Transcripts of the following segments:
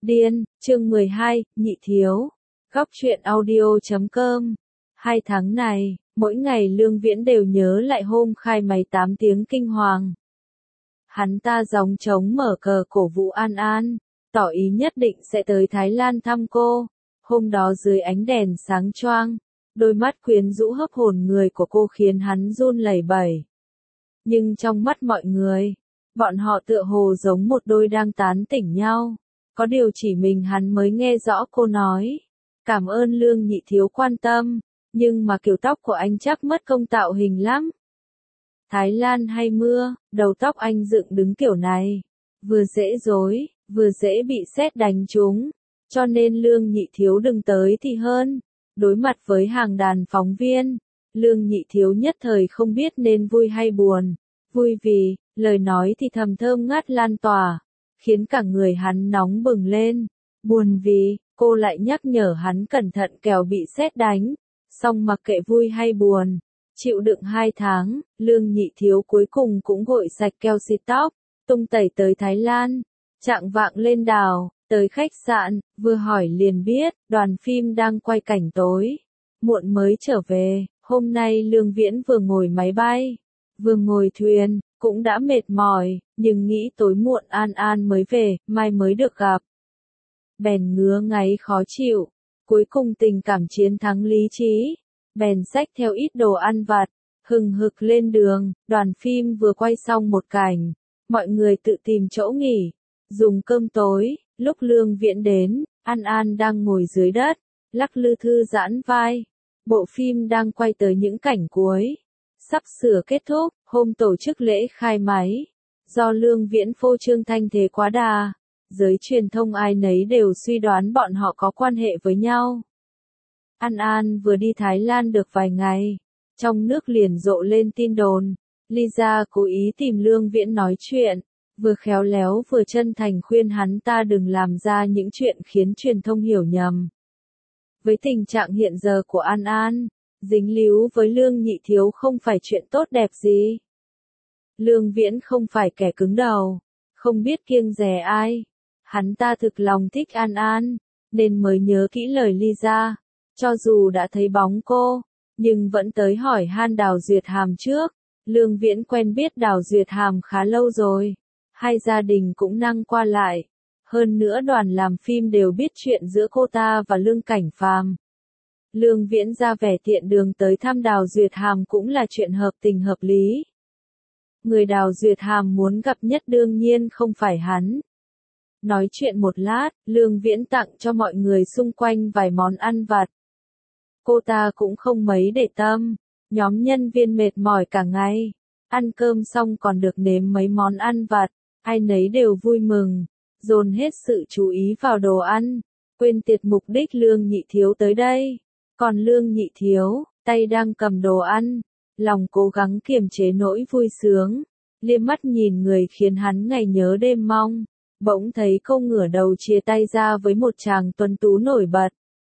Điên, chương 12, nhị thiếu. Góc truyện audio.com. 2 tháng này, mỗi ngày Lương Viễn đều nhớ lại hôm khai máy 8 tiếng kinh hoàng. Hắn ta gióng trống mở cờ cổ vũ An An, tỏ ý nhất định sẽ tới Thái Lan thăm cô. Hôm đó dưới ánh đèn sáng choang, đôi mắt quyến rũ hấp hồn người của cô khiến hắn run lẩy bẩy. Nhưng trong mắt mọi người, bọn họ tựa hồ giống một đôi đang tán tỉnh nhau. Có điều chỉ mình hắn mới nghe rõ cô nói. Cảm ơn Lương nhị thiếu quan tâm, nhưng mà kiểu tóc của anh chắc mất công tạo hình lắm. Thái Lan hay mưa, đầu tóc anh dựng đứng kiểu này. Vừa dễ rối, vừa dễ bị sét đánh trúng. Cho nên Lương nhị thiếu đừng tới thì hơn. Đối mặt với hàng đàn phóng viên, Lương nhị thiếu nhất thời không biết nên vui hay buồn. Vui vì, lời nói thì thầm thơm ngát lan tỏa, khiến cả người hắn nóng bừng lên. Buồn vì, cô lại nhắc nhở hắn cẩn thận kẻo bị sét đánh. Song mặc kệ vui hay buồn, chịu đựng 2 tháng, Lương nhị thiếu cuối cùng cũng gội sạch keo xịt tóc, tung tẩy tới Thái Lan. Chạng vạng lên đảo, tới khách sạn, vừa hỏi liền biết, đoàn phim đang quay cảnh tối. Muộn mới trở về, hôm nay Lương Viễn vừa ngồi máy bay, vừa ngồi thuyền, cũng đã mệt mỏi, nhưng nghĩ tối muộn An An mới về, mai mới được gặp. Bèn ngứa ngáy khó chịu, cuối cùng tình cảm chiến thắng lý trí, bèn xách theo ít đồ ăn vặt, hừng hực lên đường. Đoàn phim vừa quay xong một cảnh, mọi người tự tìm chỗ nghỉ, dùng cơm tối. Lúc Lương Viễn đến, An An đang ngồi dưới đất, lắc lư thư giãn vai. Bộ phim đang quay tới những cảnh cuối, sắp sửa kết thúc. Hôm tổ chức lễ khai máy, do Lương Viễn phô trương thanh thế quá đà, giới truyền thông ai nấy đều suy đoán bọn họ có quan hệ với nhau. An An vừa đi Thái Lan được vài ngày, trong nước liền rộ lên tin đồn, Lisa cố ý tìm Lương Viễn nói chuyện, vừa khéo léo vừa chân thành khuyên hắn ta đừng làm ra những chuyện khiến truyền thông hiểu nhầm. Với tình trạng hiện giờ của An An, dính líu với Lương nhị thiếu không phải chuyện tốt đẹp gì. Lương Viễn không phải kẻ cứng đầu, không biết kiêng dè ai. Hắn ta thực lòng thích An An, nên mới nhớ kỹ lời Lisa. Cho dù đã thấy bóng cô, nhưng vẫn tới hỏi han Đào Duyệt Hàm trước. Lương Viễn quen biết Đào Duyệt Hàm khá lâu rồi, hai gia đình cũng năng qua lại. Hơn nữa đoàn làm phim đều biết chuyện giữa cô ta và Lương Cảnh Phàm. Lương Viễn ra vẻ tiện đường tới thăm Đào Duyệt Hàm cũng là chuyện hợp tình hợp lý. Người Đào Duyệt Hàm muốn gặp nhất đương nhiên không phải hắn. Nói chuyện một lát, Lương Viễn tặng cho mọi người xung quanh vài món ăn vặt. Cô ta cũng không mấy để tâm, nhóm nhân viên mệt mỏi cả ngày. Ăn cơm xong còn được nếm mấy món ăn vặt, ai nấy đều vui mừng, dồn hết sự chú ý vào đồ ăn, quên tiệt mục đích Lương nhị thiếu tới đây. Còn Lương nhị thiếu, tay đang cầm đồ ăn, lòng cố gắng kiềm chế nỗi vui sướng, liếc mắt nhìn người khiến hắn ngày nhớ đêm mong, bỗng thấy cô ngửa đầu chia tay ra với một chàng tuấn tú nổi bật.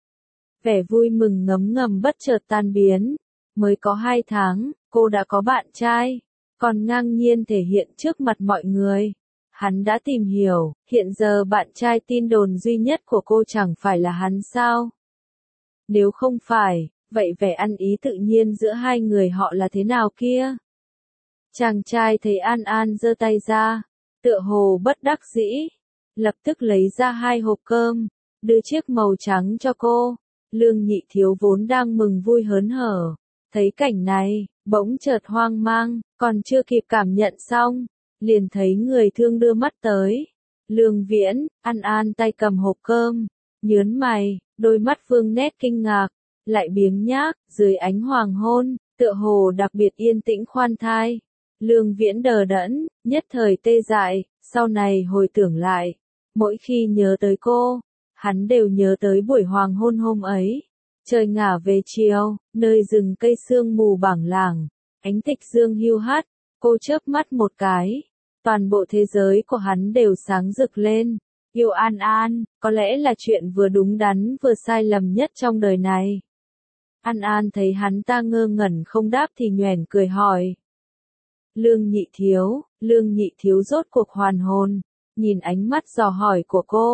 Vẻ vui mừng ngấm ngầm bất chợt tan biến, mới có 2 tháng, cô đã có bạn trai, còn ngang nhiên thể hiện trước mặt mọi người. Hắn đã tìm hiểu, hiện giờ bạn trai tin đồn duy nhất của cô chẳng phải là hắn sao? Nếu không phải, vậy vẻ ăn ý tự nhiên giữa hai người họ là thế nào kia? Chàng trai thấy An An giơ tay ra, tựa hồ bất đắc dĩ, lập tức lấy ra 2 hộp cơm, đưa chiếc màu trắng cho cô. Lương nhị thiếu vốn đang mừng vui hớn hở, thấy cảnh này, bỗng chợt hoang mang, còn chưa kịp cảm nhận xong, liền thấy người thương đưa mắt tới. Lương Viễn, An An tay cầm hộp cơm, nhớn mày, đôi mắt vương nét kinh ngạc, lại biếng nhác, dưới ánh hoàng hôn, tựa hồ đặc biệt yên tĩnh khoan thai. Lương Viễn đờ đẫn, nhất thời tê dại, sau này hồi tưởng lại, mỗi khi nhớ tới cô, hắn đều nhớ tới buổi hoàng hôn hôm ấy. Trời ngả về chiều, nơi rừng cây sương mù bảng lảng, ánh tịch dương hiu hắt, cô chớp mắt một cái, toàn bộ thế giới của hắn đều sáng rực lên. Yêu An An, có lẽ là chuyện vừa đúng đắn vừa sai lầm nhất trong đời này. An An thấy hắn ta ngơ ngẩn không đáp thì nhoẻn cười hỏi. Lương nhị thiếu rốt cuộc hoàn hồn, nhìn ánh mắt dò hỏi của cô,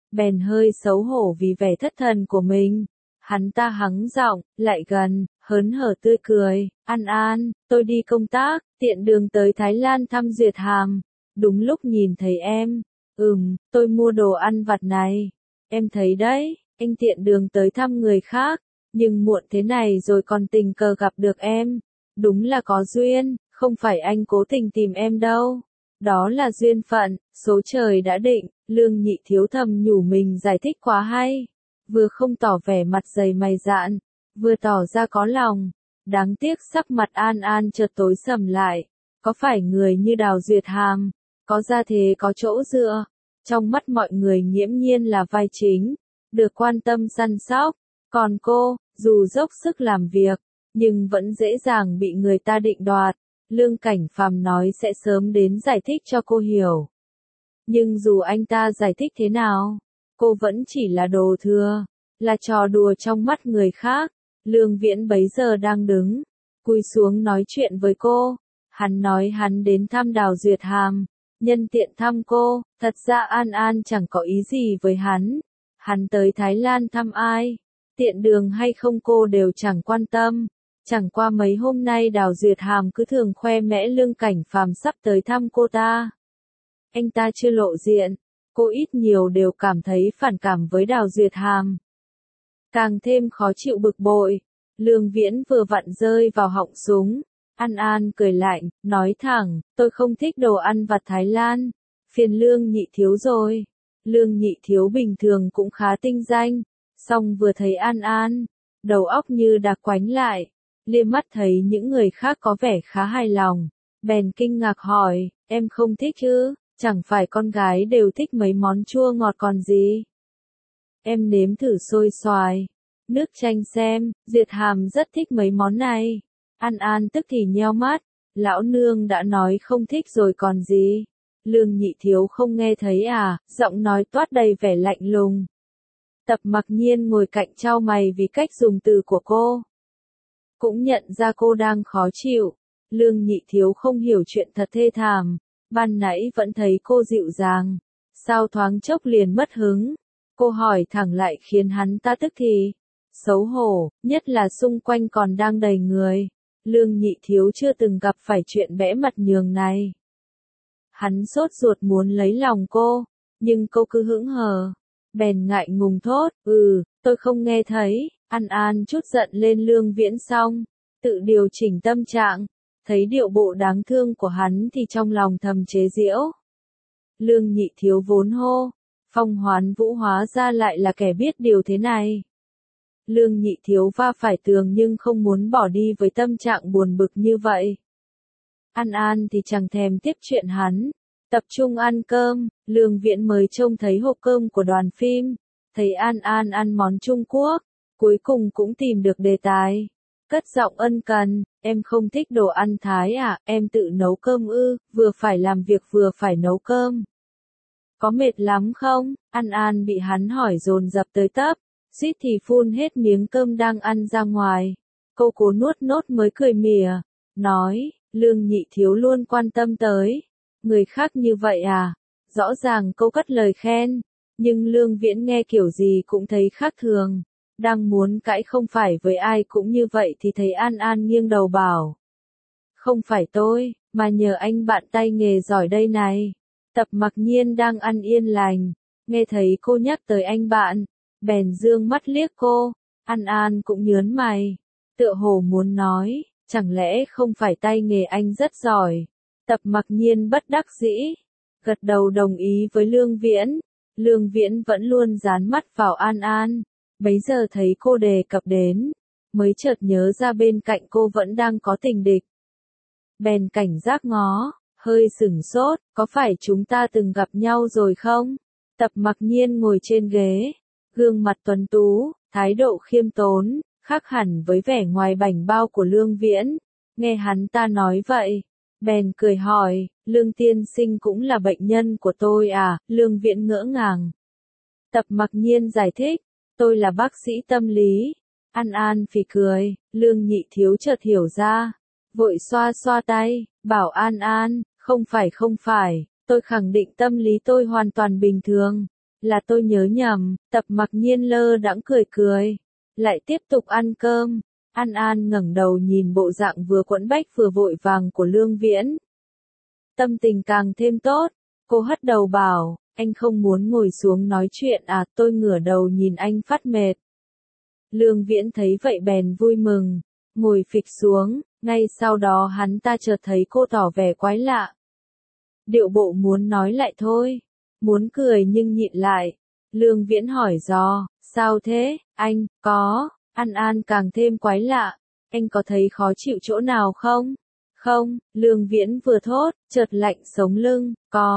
bèn hơi xấu hổ vì vẻ thất thần của mình. Hắn ta hắng giọng, lại gần, hớn hở tươi cười, An An, tôi đi công tác, tiện đường tới Thái Lan thăm Duyệt Hàm. Đúng lúc nhìn thấy em. Tôi mua đồ ăn vặt này. Em thấy đấy, anh tiện đường tới thăm người khác, nhưng muộn thế này rồi còn tình cờ gặp được em. Đúng là có duyên, không phải anh cố tình tìm em đâu. Đó là duyên phận, số trời đã định. Lương Nhị Thiếu thầm nhủ mình giải thích quá hay. Vừa không tỏ vẻ mặt dày mày dạn, vừa tỏ ra có lòng. Đáng tiếc sắc mặt An An chợt tối sầm lại. Có phải người như Đào Duyệt Hàm, có gia thế có chỗ dựa, trong mắt mọi người nghiễm nhiên là vai chính, được quan tâm săn sóc. Còn cô, dù dốc sức làm việc, nhưng vẫn dễ dàng bị người ta định đoạt. Lương Cảnh Phàm nói sẽ sớm đến giải thích cho cô hiểu. Nhưng dù anh ta giải thích thế nào, cô vẫn chỉ là đồ thừa, là trò đùa trong mắt người khác. Lương Viễn bấy giờ đang đứng, cúi xuống nói chuyện với cô. Hắn nói hắn đến thăm Đào Duyệt Hàm, nhân tiện thăm cô. Thật ra An An chẳng có ý gì với hắn. Hắn tới Thái Lan thăm ai, tiện đường hay không cô đều chẳng quan tâm. Chẳng qua mấy hôm nay Đào Duyệt Hàm cứ thường khoe mẽ Lương Cảnh Phàm sắp tới thăm cô ta. Anh ta chưa lộ diện, cô ít nhiều đều cảm thấy phản cảm với Đào Duyệt Hàm. Càng thêm khó chịu bực bội. Lương Viễn vừa vặn rơi vào họng súng. An An cười lạnh, nói thẳng, tôi không thích đồ ăn vặt Thái Lan. Phiền Lương Nhị Thiếu rồi. Lương Nhị Thiếu bình thường cũng khá tinh danh, song vừa thấy An An, đầu óc như đã quánh lại. Liếc mắt thấy những người khác có vẻ khá hài lòng, bèn kinh ngạc hỏi, em không thích chứ? Chẳng phải con gái đều thích mấy món chua ngọt còn gì? Em nếm thử xôi xoài, nước chanh xem. Duyệt Hàm rất thích mấy món này. An An tức thì nheo mắt, lão nương đã nói không thích rồi còn gì. Lương Nhị Thiếu không nghe thấy à? Giọng nói toát đầy vẻ lạnh lùng. Tập Mặc Nhiên ngồi cạnh chau mày vì cách dùng từ của cô. Cũng nhận ra cô đang khó chịu. Lương Nhị Thiếu không hiểu chuyện thật thê thảm. Ban nãy vẫn thấy cô dịu dàng, sao thoáng chốc liền mất hứng? Cô hỏi thẳng lại khiến hắn ta tức thì xấu hổ, nhất là xung quanh còn đang đầy người. Lương Nhị Thiếu chưa từng gặp phải chuyện bẽ mặt nhường này. Hắn sốt ruột muốn lấy lòng cô, nhưng cô cứ hững hờ, bèn ngại ngùng thốt, tôi không nghe thấy. An An chút giận lên Lương Viễn xong, tự điều chỉnh tâm trạng, thấy điệu bộ đáng thương của hắn thì trong lòng thầm chế giễu. Lương Nhị Thiếu vốn hô Phong Hoán Vũ hóa ra lại là kẻ biết điều thế này. Lương Nhị Thiếu va phải tường nhưng không muốn bỏ đi với tâm trạng buồn bực như vậy. An An thì chẳng thèm tiếp chuyện hắn, tập trung ăn cơm. Lương Viễn mới trông thấy hộp cơm của đoàn phim, thấy An An ăn món Trung Quốc, cuối cùng cũng tìm được đề tài. Cất giọng ân cần, em không thích đồ ăn Thái à, em tự nấu cơm ư? Vừa phải làm việc vừa phải nấu cơm. Có mệt lắm không? An An bị hắn hỏi dồn dập tới tấp, suýt thì phun hết miếng cơm đang ăn ra ngoài. Cô cố nuốt nốt mới cười mỉa, nói, Lương Nhị Thiếu luôn quan tâm tới người khác như vậy à? Rõ ràng cô cất lời khen, nhưng Lương Viễn nghe kiểu gì cũng thấy khác thường. Đang muốn cãi không phải với ai cũng như vậy thì thấy An An nghiêng đầu bảo. Không phải tôi, mà nhờ anh bạn tay nghề giỏi đây này. Tập Mặc Nhiên đang ăn yên lành, nghe thấy cô nhắc tới anh bạn, bèn dương mắt liếc cô. An An cũng nhớn mày, tựa hồ muốn nói, chẳng lẽ không phải tay nghề anh rất giỏi? Tập Mặc Nhiên bất đắc dĩ, gật đầu đồng ý với Lương Viễn. Lương Viễn vẫn luôn dán mắt vào An An. Bấy giờ thấy cô đề cập đến, mới chợt nhớ ra bên cạnh cô vẫn đang có tình địch. Bèn cảnh giác ngó, hơi sửng sốt, có phải chúng ta từng gặp nhau rồi không? Tập Mặc Nhiên ngồi trên ghế, gương mặt tuấn tú, thái độ khiêm tốn, khác hẳn với vẻ ngoài bảnh bao của Lương Viễn. Nghe hắn ta nói vậy, bèn cười hỏi, Lương tiên sinh cũng là bệnh nhân của tôi à? Lương Viễn ngỡ ngàng. Tập Mặc Nhiên giải thích, tôi là bác sĩ tâm lý. An An phì cười, Lương Nhị Thiếu chợt hiểu ra, vội xoa xoa tay, bảo An An, không phải, tôi khẳng định tâm lý tôi hoàn toàn bình thường, là tôi nhớ nhầm, Tập Mặc Nhiên lơ đãng cười cười, lại tiếp tục ăn cơm. An An ngẩng đầu nhìn bộ dạng vừa quẫn bách vừa vội vàng của Lương Viễn. Tâm tình càng thêm tốt, cô hất đầu bảo, anh không muốn ngồi xuống nói chuyện à, tôi ngửa đầu nhìn anh phát mệt. Lương Viễn thấy vậy bèn vui mừng, ngồi phịch xuống, ngay sau đó hắn ta chợt thấy cô tỏ vẻ quái lạ. Điệu bộ muốn nói lại thôi, muốn cười nhưng nhịn lại. Lương Viễn hỏi dò, sao thế, anh, có, An An càng thêm quái lạ, anh có thấy khó chịu chỗ nào không? Không, Lương Viễn vừa thốt, chợt lạnh sống lưng,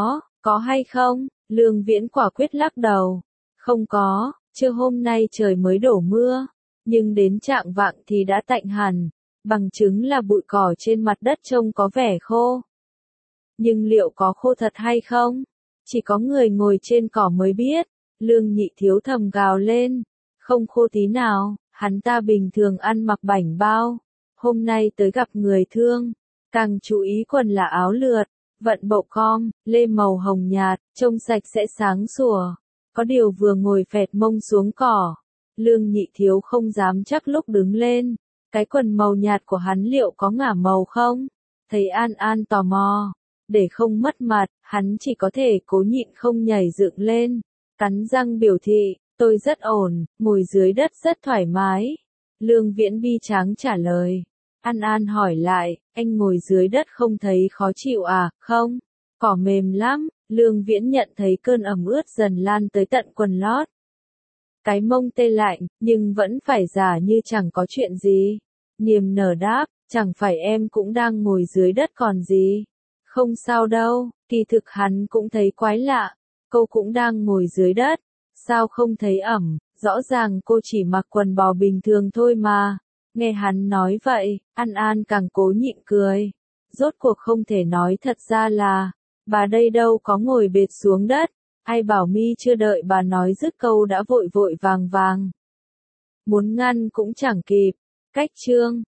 có hay không? Lương Viễn quả quyết lắc đầu, không có, trưa hôm nay trời mới đổ mưa, nhưng đến trạng vạng thì đã tạnh hẳn, bằng chứng là bụi cỏ trên mặt đất trông có vẻ khô. Nhưng liệu có khô thật hay không? Chỉ có người ngồi trên cỏ mới biết. Lương Nhị Thiếu thầm gào lên, không khô tí nào, hắn ta bình thường ăn mặc bảnh bao, hôm nay tới gặp người thương, càng chú ý quần là áo lượt, vận bậu com, lê màu hồng nhạt, trông sạch sẽ sáng sủa. Có điều vừa ngồi phẹt mông xuống cỏ, Lương Nhị Thiếu không dám chắc lúc đứng lên, cái quần màu nhạt của hắn liệu có ngả màu không? Thấy An An tò mò, để không mất mặt, hắn chỉ có thể cố nhịn không nhảy dựng lên, cắn răng biểu thị, tôi rất ổn, ngồi dưới đất rất thoải mái. Lương Viễn bi tráng trả lời. An An hỏi lại, anh ngồi dưới đất không thấy khó chịu à, không? Cỏ mềm lắm. Lương Viễn nhận thấy cơn ẩm ướt dần lan tới tận quần lót. Cái mông tê lạnh, nhưng vẫn phải giả như chẳng có chuyện gì. Niềm nở đáp, chẳng phải em cũng đang ngồi dưới đất còn gì. Không sao đâu, kỳ thực hắn cũng thấy quái lạ. Cô cũng đang ngồi dưới đất, sao không thấy ẩm, rõ ràng cô chỉ mặc quần bò bình thường thôi mà. Nghe hắn nói vậy, An An càng cố nhịn cười. Rốt cuộc không thể nói thật ra là, bà đây đâu có ngồi bệt xuống đất, ai bảo mi chưa đợi bà nói dứt câu đã vội vội vàng vàng. Muốn ngăn cũng chẳng kịp. Cách chương